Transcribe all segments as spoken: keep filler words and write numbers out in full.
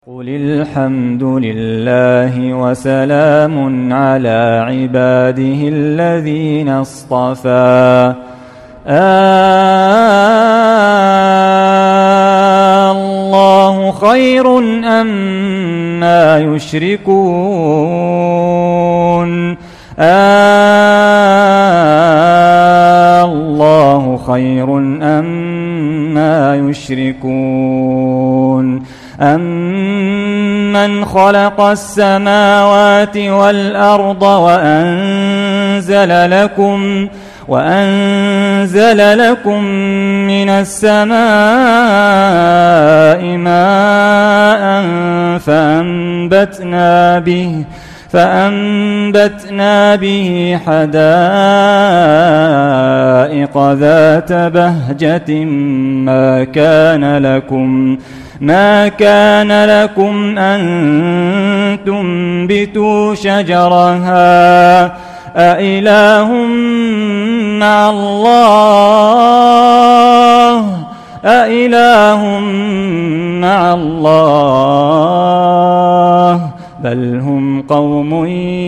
قل الحمد لله وسلام على عباده الذين اصطفى الله خير أما يشركون الله خير أما يشركون أمن خلق السماوات والأرض وأنزل لكم وأنزل لكم من السماء ماء فأنبتنا به فأنبتنا به حدائق ذات بهجة ما كان لكم ما كان لكم أن تنبتوا شجرها أإله مع الله أإله مع الله بل هم قوم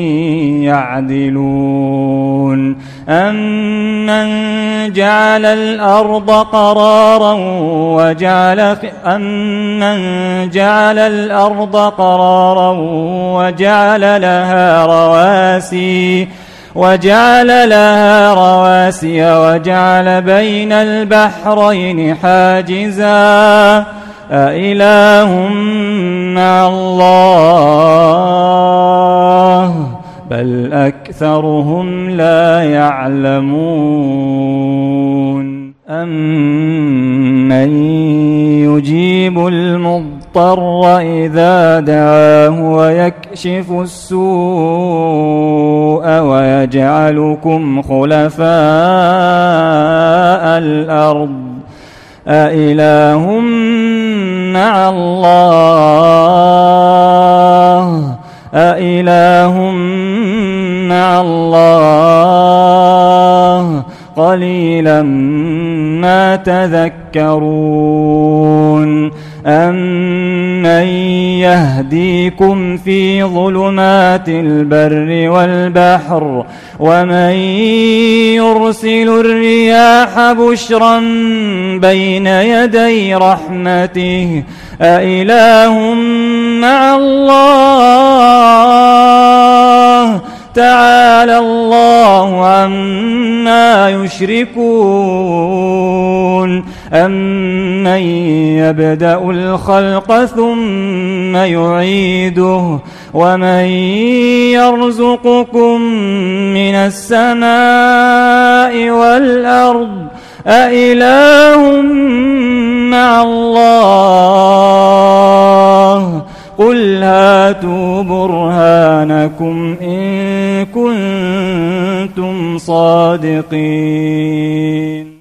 يعدلون أمن جعل الأرض قرارا وجعل أمن جعل الأرض قرارا وجعل لها رواسي وجعل لها رواسي وجعل بين البحرين حاجزا أإله مع الله بل أكثرهم لا يعلمون أمن يجيب المضطر إذا دعاه ويكشف السوء ويجعلكم خلفاء الأرض أإله مع الله أإله مع الله قليلا ما تذكرون أمن يهديكم في ظلمات البر والبحر ومن يرسل الرياح بشرا بين يدي رحمته أإله مع الله تعالى الله عما يشركون أمن يبدأ الخلق ثم يعيده ومن يرزقكم من السماء والأرض أإله مع الله قل هاتوا برهانكم إن كنتم صادقين.